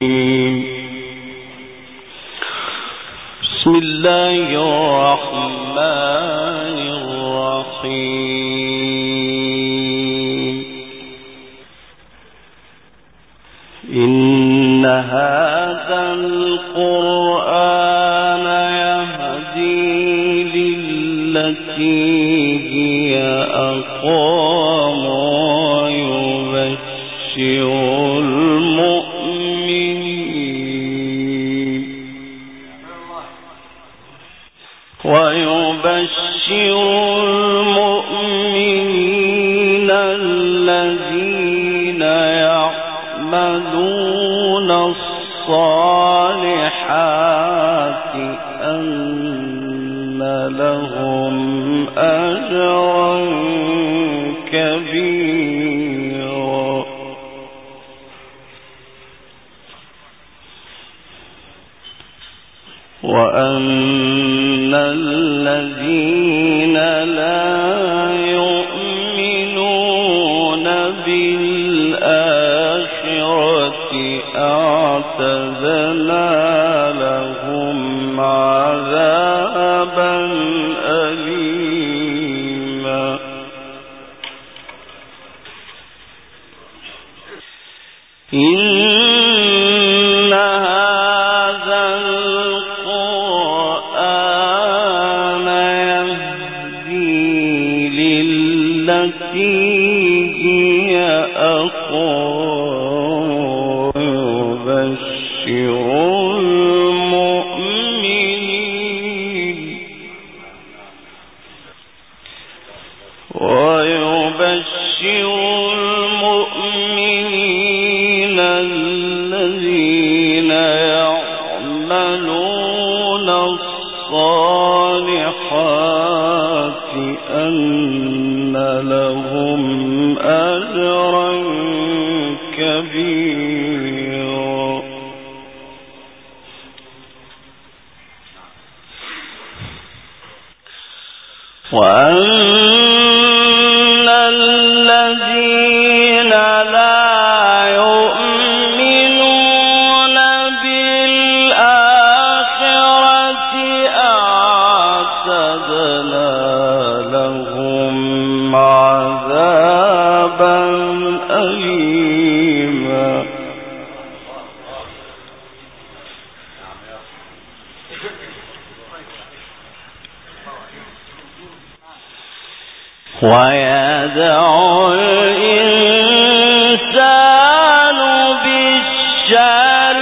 بسم الله الرحمن الرحيم إن هذا القرآن يهدي للتي هي أقوم ويبشر المؤمنين الذين يعملون الصالحات أن لهم أجرا كبيرا وأن الذين لا يؤمنون بالآخرة أعتدنا لهم عذابا أليما إن هذا القرآن يهدي للتي هي أقوم ويبشر المؤمنين الذين يعملون الصالحات أن لهم أجرا كبيرا وأن الذين لا يؤمنون بالآخرة أعتدنا لهم عذابا أليما ويدعو الإنسان بالشر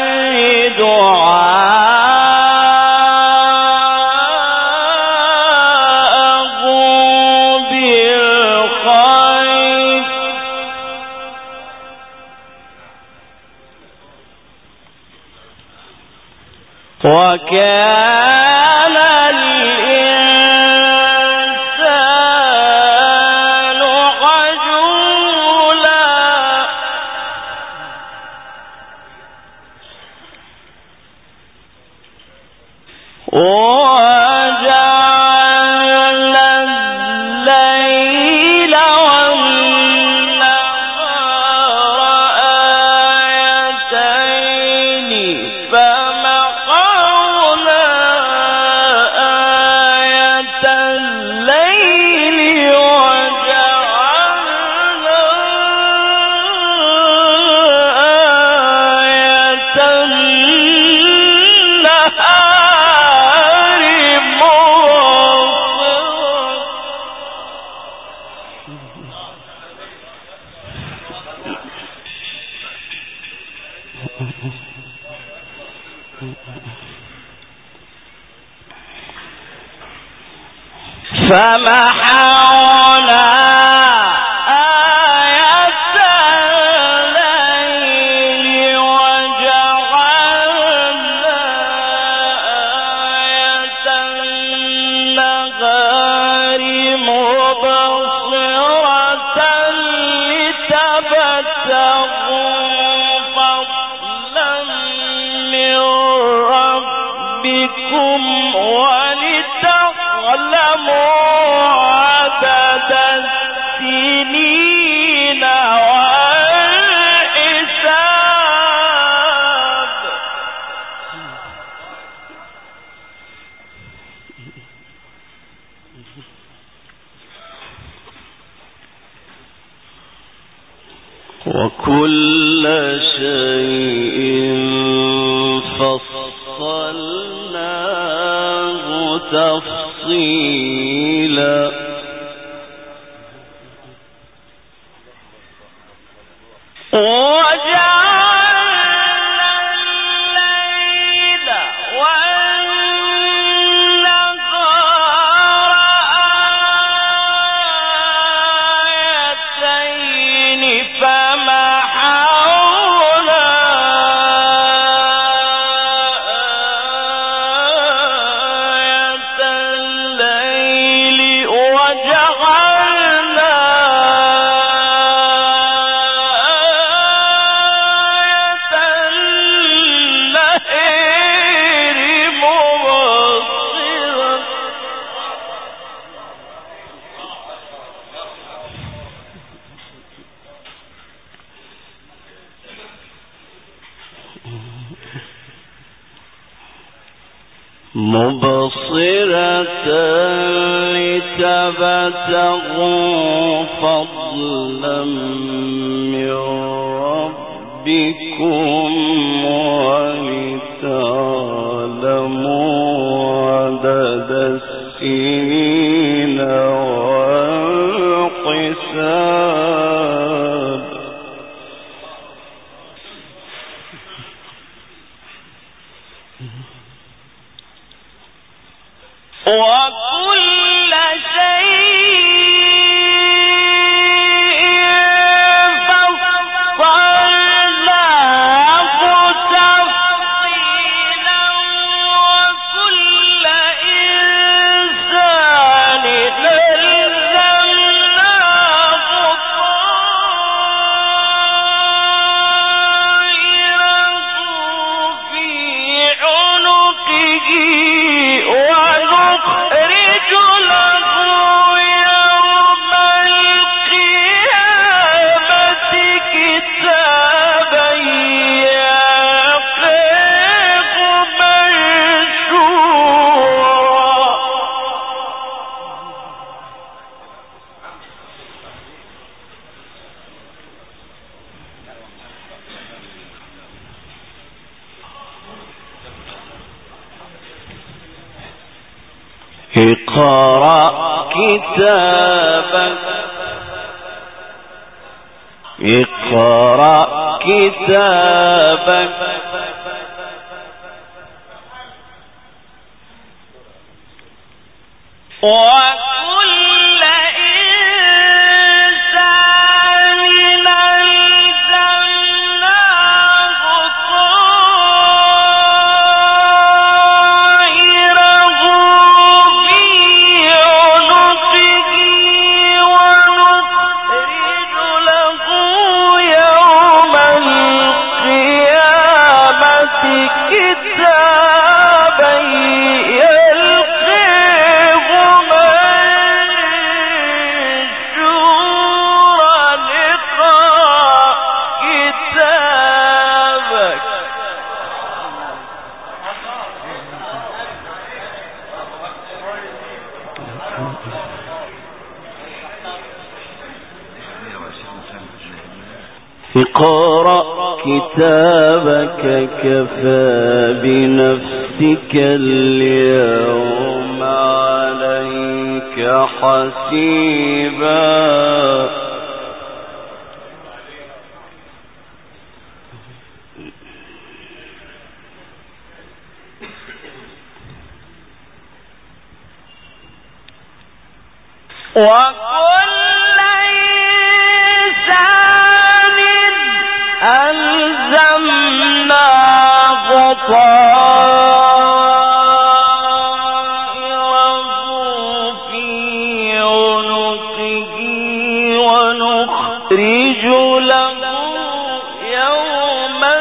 دعاءه بالخير وكان الإنسان عجولا وجعلنا الليل والنهار آيتين فمحونا آية الليل وجعلنا آية النهار فمحونا آية الليل وجعلنا آية النهار مبصرة لتبتغوا فضلا من ربكم ولتعلموا عدد السنين والحساب مبصرة لتبتغوا فضلا من ربكم ولتعلموا عدد السنين والحساب. وكل شيء فصلناه تفصيلا وكل إنسان ألزمناه طائره في عنقه ونخرج له يوم القيامة كتابا يلقاه منشورا. اقرأ كتابك اقرأ كتابك وكل إنسان ألزمناه طائره في عنقه ونخرج له يوم القيامة كتابا يلقاه منشورا. اقرأ كتابك اقرأ كتابك كفى بنفسك اليوم عليك حسيبا. وكل إنسان ألزمناه طائره في عنقه ونخرج له يوم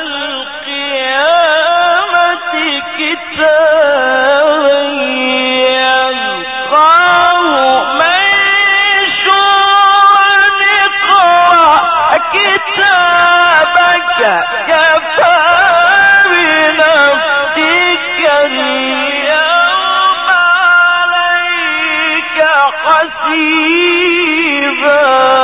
القيامة كتابا يلقاه منشورا. اقرأ كتابك كفى بنفسك اليوم عليك حسيبا.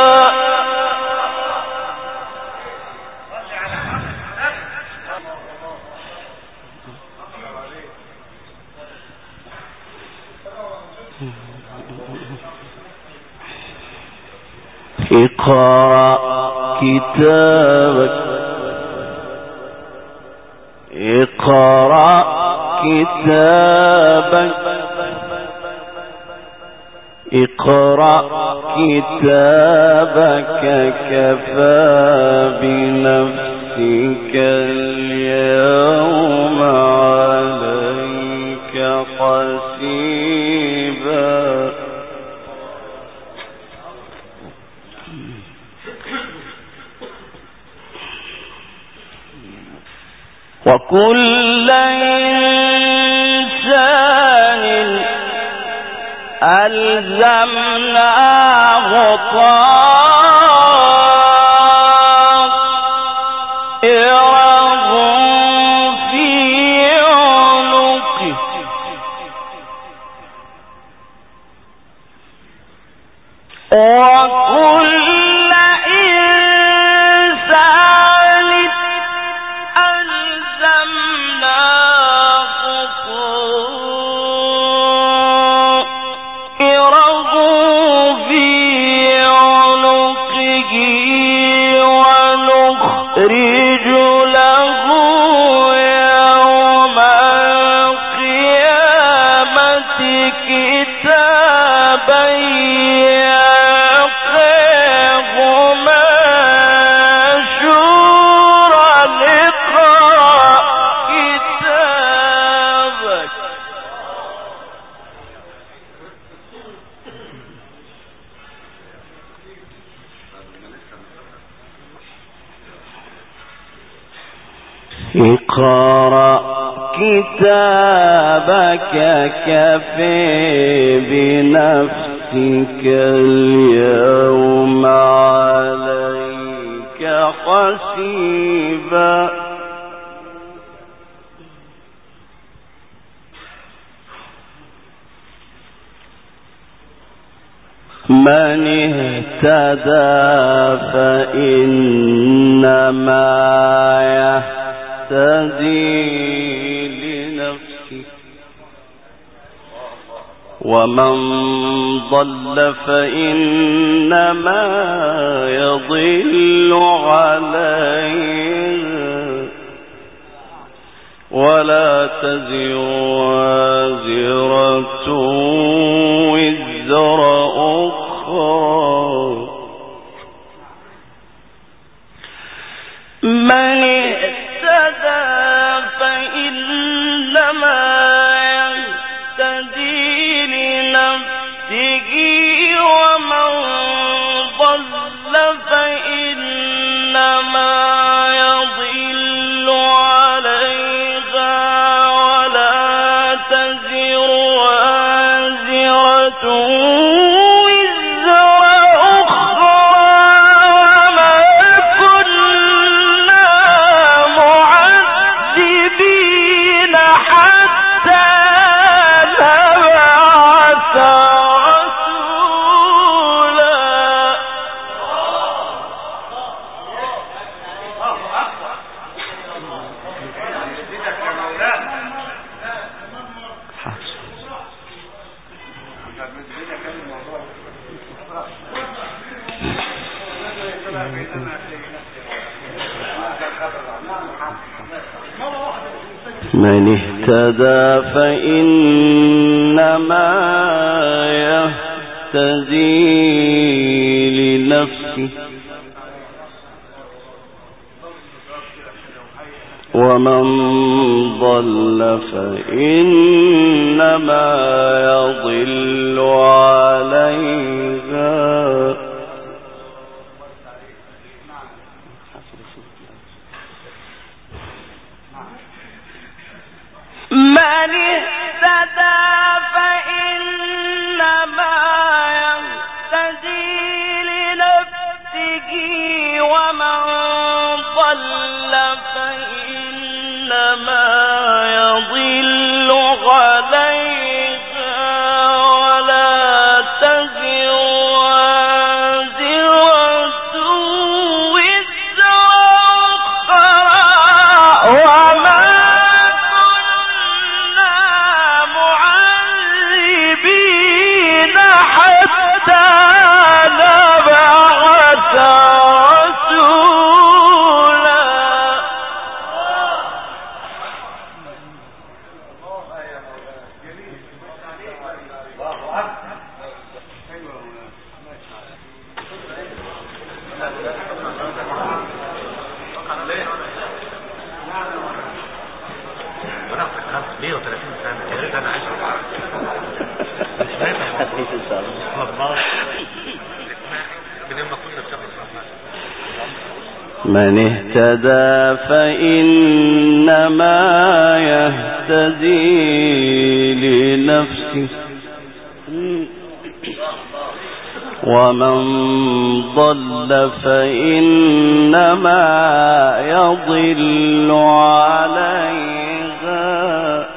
اقرأ كتابك اقرأ كتابك اقرأ كتابك كفى بنفسك اليوم عليك حسيبا. وكل إنسان ألزمناه طائره في عنقه اقرأ كتابك كفى بنفسك اليوم عليك حسيبا من اهتدى فإنما يهتدي لنفسه ومن ضل فإنما يضل عليه ولا تزر وازرة وزر أخرى من اهتدى فإنما يهتدي لنفسه ومن ضل فإنما يضل عليها ولا تزر وازرة من اهتدى فإنما يهتدي لنفسه ومن ضل فإنما يضل عليها من اهتدى فإنما يهتدي لنفسه ومن ضل فإنما يضل عليها ولا تزر وازرة وزر أخرى وما من اهتدى فإنما يهتدي لنفسه ومن ضل فإنما يضل عليها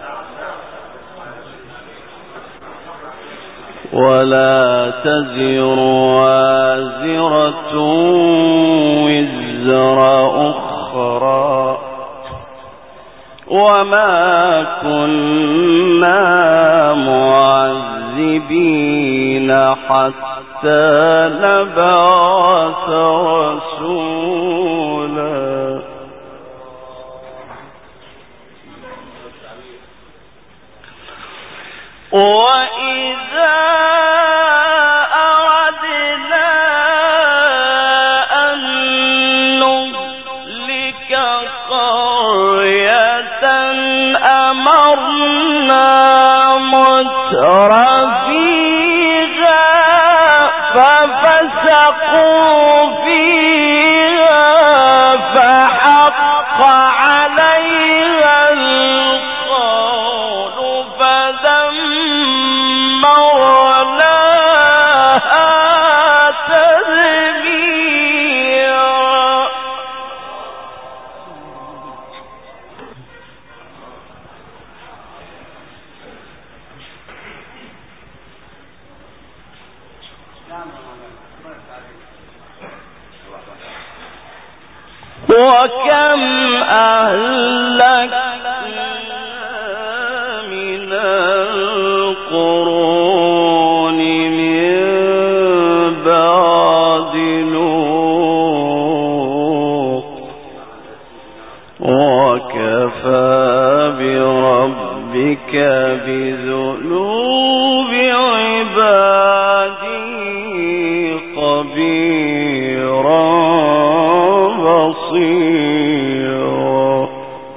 ولا تزر وازرة وزر أخرى وما كنا معذبين حتى نبعث رسولا وإذا أردنا أن نهلك قرية أمرنا مترفيها ففسقوا فيها فحق على وكم أهلكنا من القرون من بعد نوح وكفى بربك بذنوب عباده خبيرا بصيرا.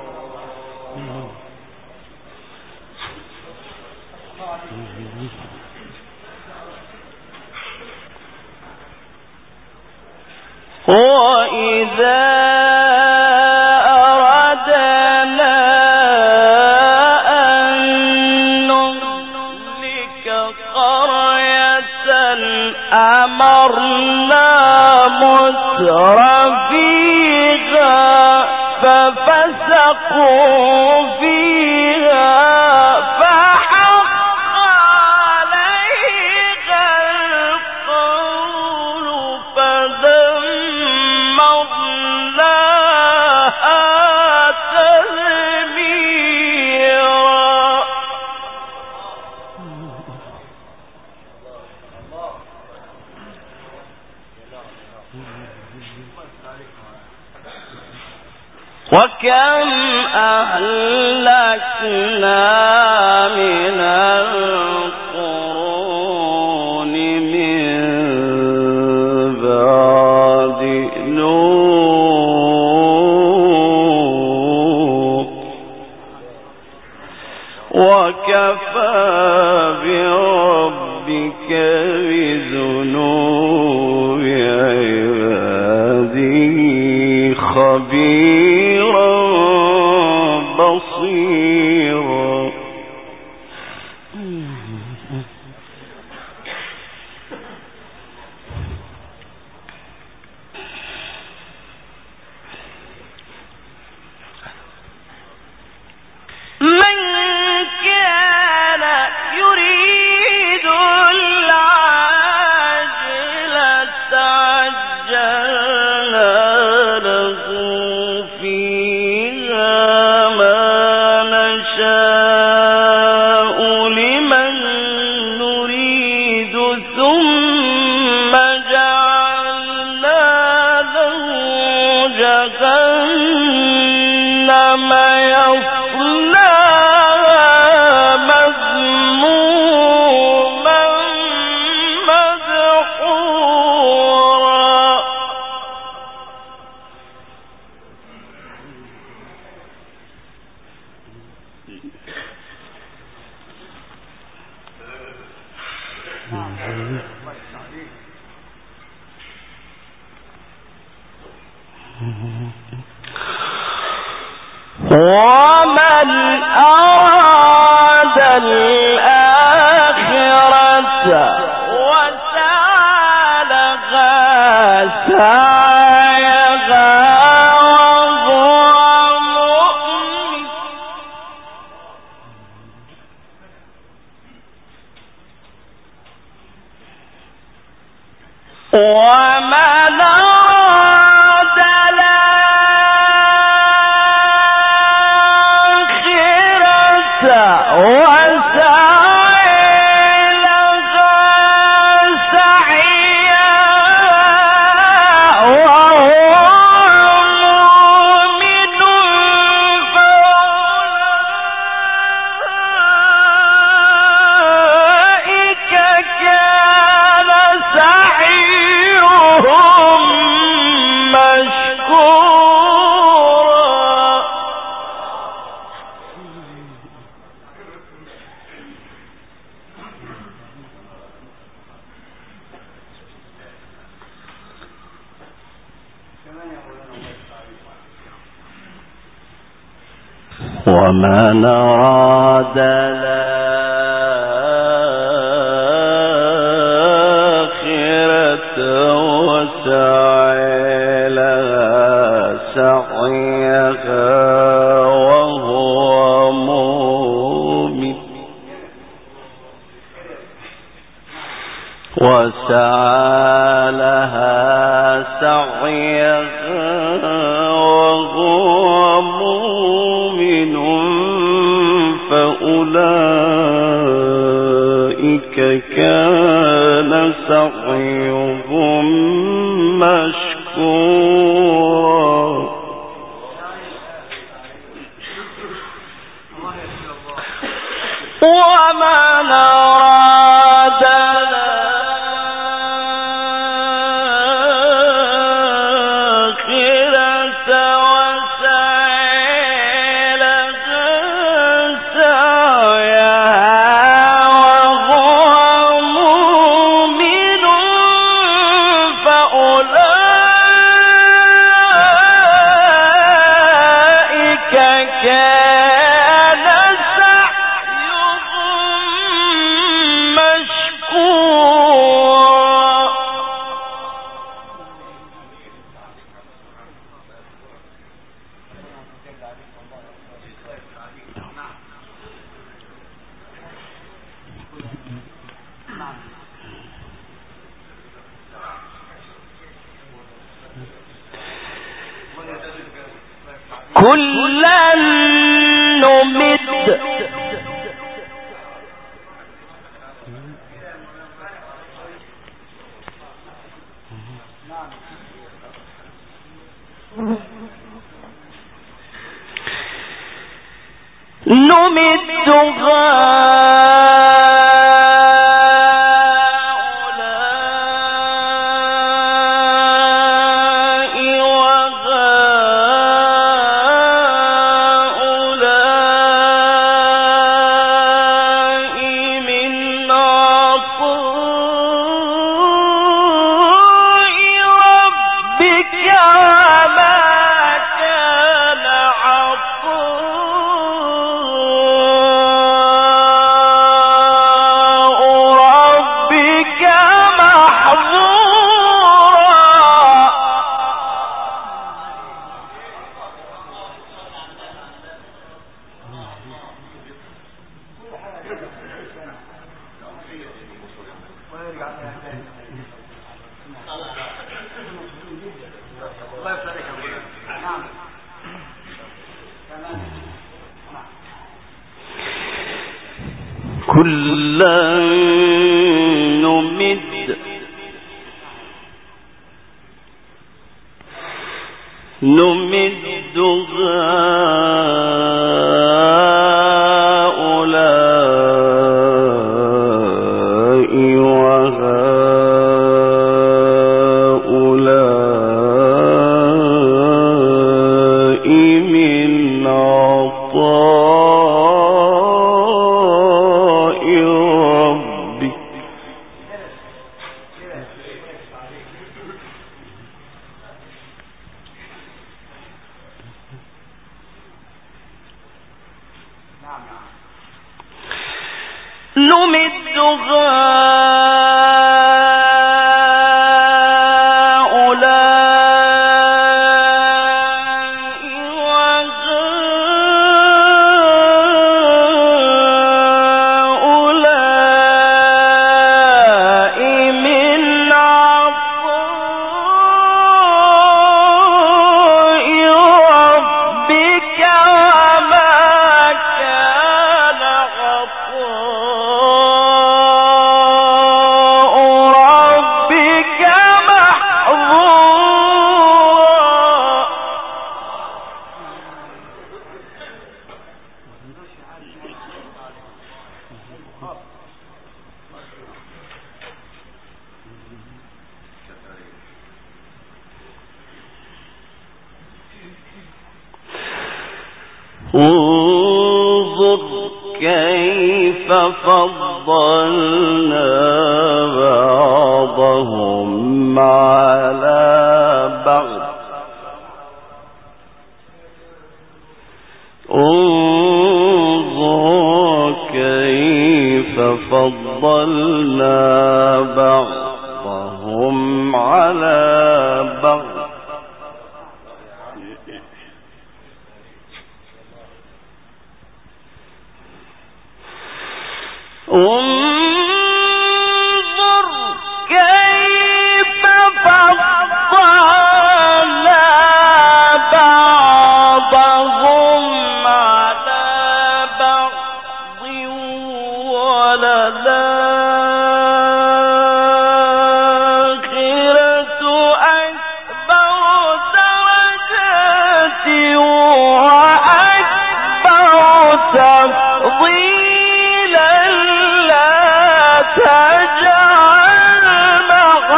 وإذا أردنا أن نهلك قرية أمرنا مترفيها ففسقوا فيها فحق عليها القول فدمرناها تدميرا. وكم أهلكنا من القرون من بعد نوح وكفى بربك بذنوب عباده خبيرا بصيرا. من كان يريد العاجلة عجلنا له فيها ما نشاء لمن نريد ثم جعلنا له جهنم يصلاها مذموما مدحورا. ومن أراد الآخرة وسعى لها سعيها وهو مؤمن ومن أراد الآخرة وسعى لها سعيها وهو مؤمن فأولئك كان سعيهم مشكورا. ومن أراد الآخرة وسعى لها سعيها وهو مؤمن وسعى لها سعيها أولئك كان سعيهم مشكورا ومن أراد الآخرة وسعى لها سعيها وهو مؤمن فأولئك كان كلا نمد كلا نمد هؤلاء وهؤلاء من عطاء ربك نمد انظر كيف فضلنا بعضهم على بعض انظر كيف فضلنا بعضهم على بعض انظر كيف فضلنا بعضهم على بعض تفضيلا لا تجعل مع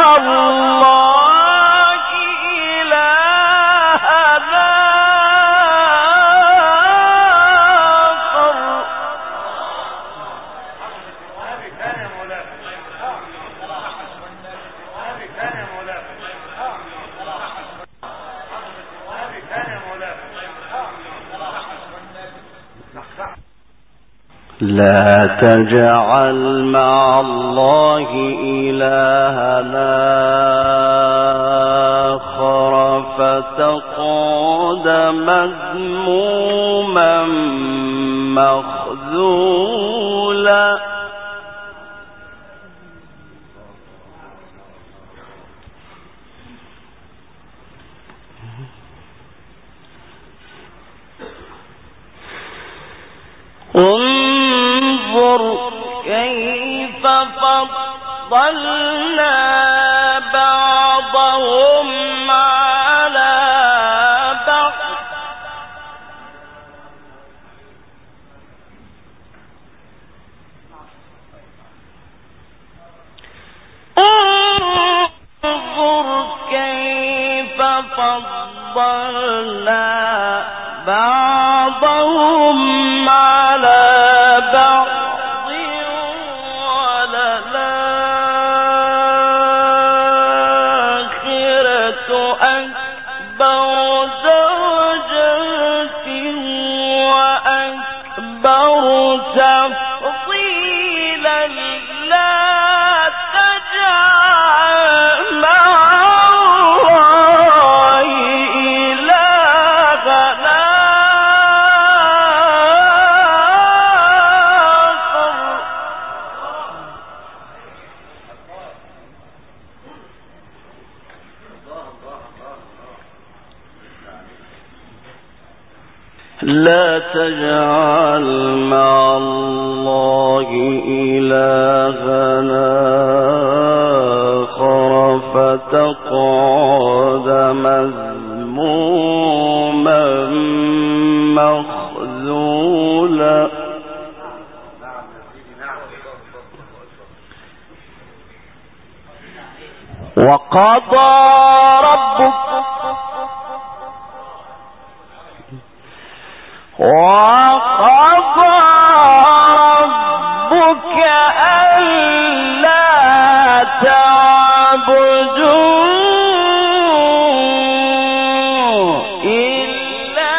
الله إلها لا تجعل مع الله إلها آخر فتقعد مذموما مخذولا. انظر كيف فضلنا بعضهم على بعض انظر كيف فضلنا بعضهم على بعض وللآخرة أكبر درجات وأكبر تفضيلا لا تجعل مع الله إلها لا تجعل مع الله إلها آخر فتقعد مذموما مخذولا. وقضى ربك ألا تعبدوا إلا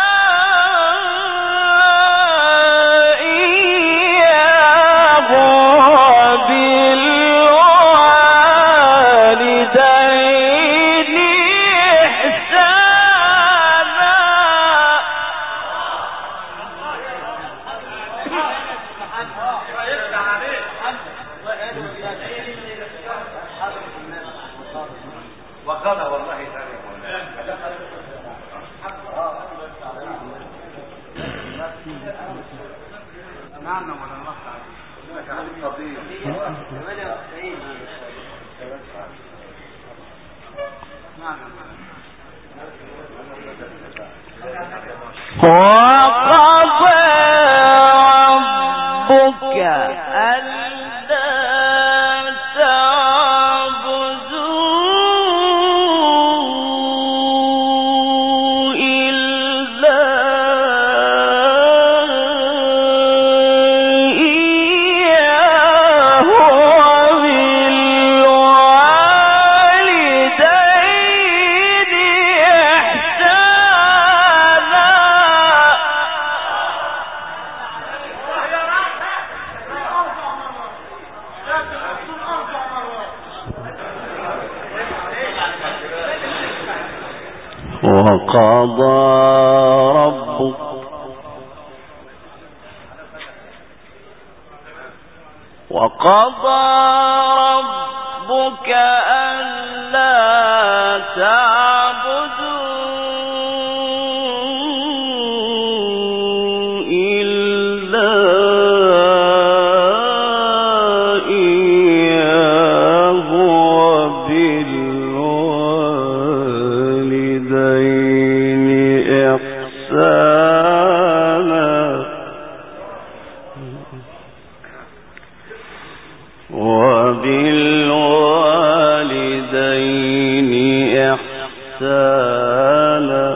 إياه وبالوالدين إحسانا. وقال والله تعالى نعم ولا الله تعالى قضيه وقضى ربك ألا تعبدوا إلا إياه وبالوالدين إحسانا. وقضى ربك ألا تعبدوا إلا إياه وبالوالدين إحسانا. وبالوالدين إحسانا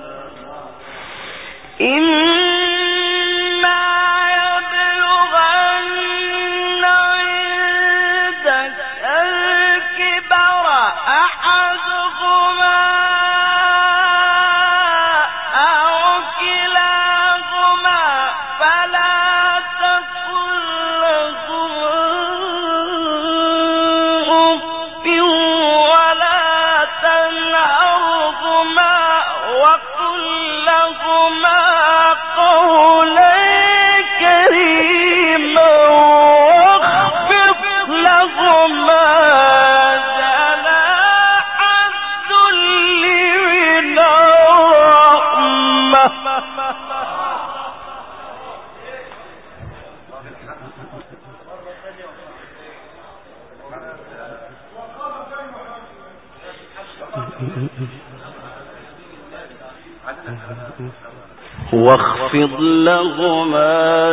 واخفض لهما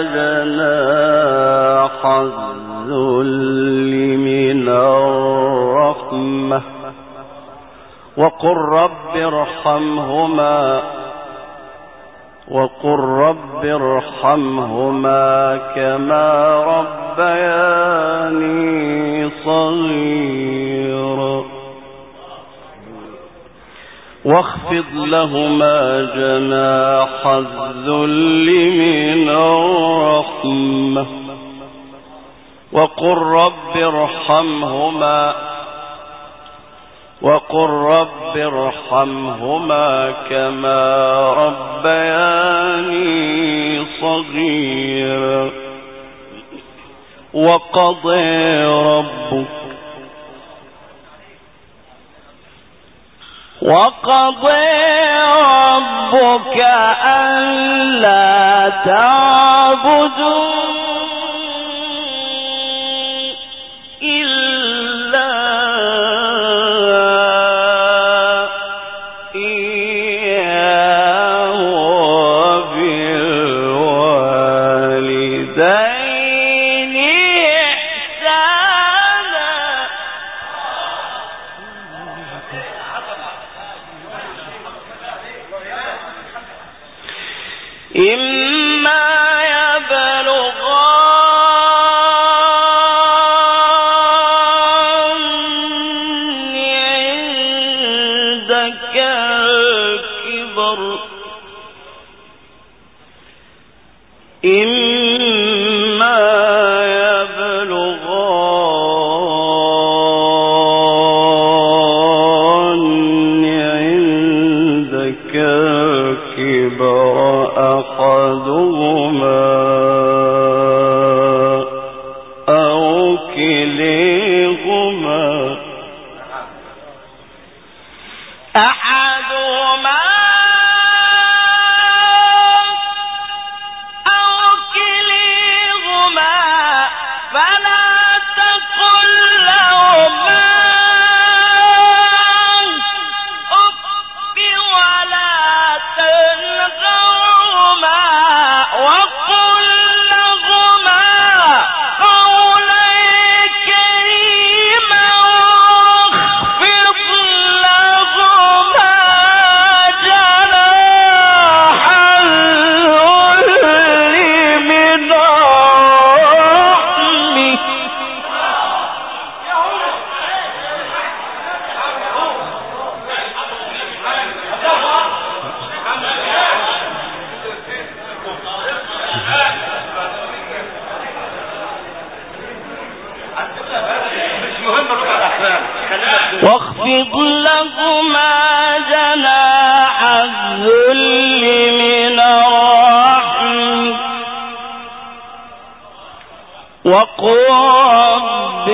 جناح الذل من الرحمة وقل رب ارحمهما كما ربياني صغيرا واخفض لهما جناح الذل من الرحمة وقل رب ارحمهما كما ربياني صغيرا وقضى ربك ألا تعبدوا إلا إياه وبالوالدين إحسانا إما يبلغن عندك الكبر أحدهما أو كليهما فلا تقل لهما أف ولا تنهرهما وقل لهما قولا كريما واخفض لهما جناح الذل من الرحمة واخفض لهما جناح الذل من الرحمة وقل رب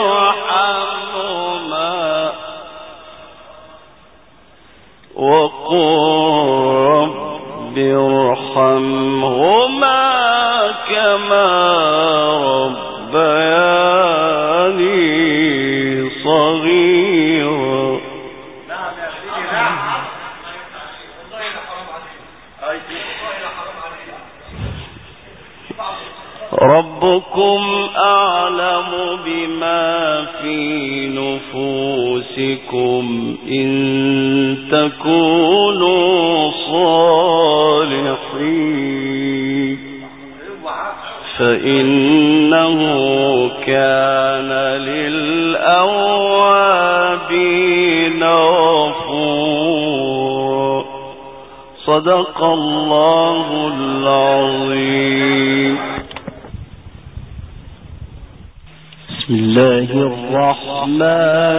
ارحمهما كما ربياني صغيرا. نعم يا سيدي نعم. والله لا حرام عليك. والله لا حرام عليك. ربكم أعلم بما في نفوسكم إن تكونوا صالحين فإنه كان للأوابين غفورا. صدق الله العظيم. بسم الله الرحمن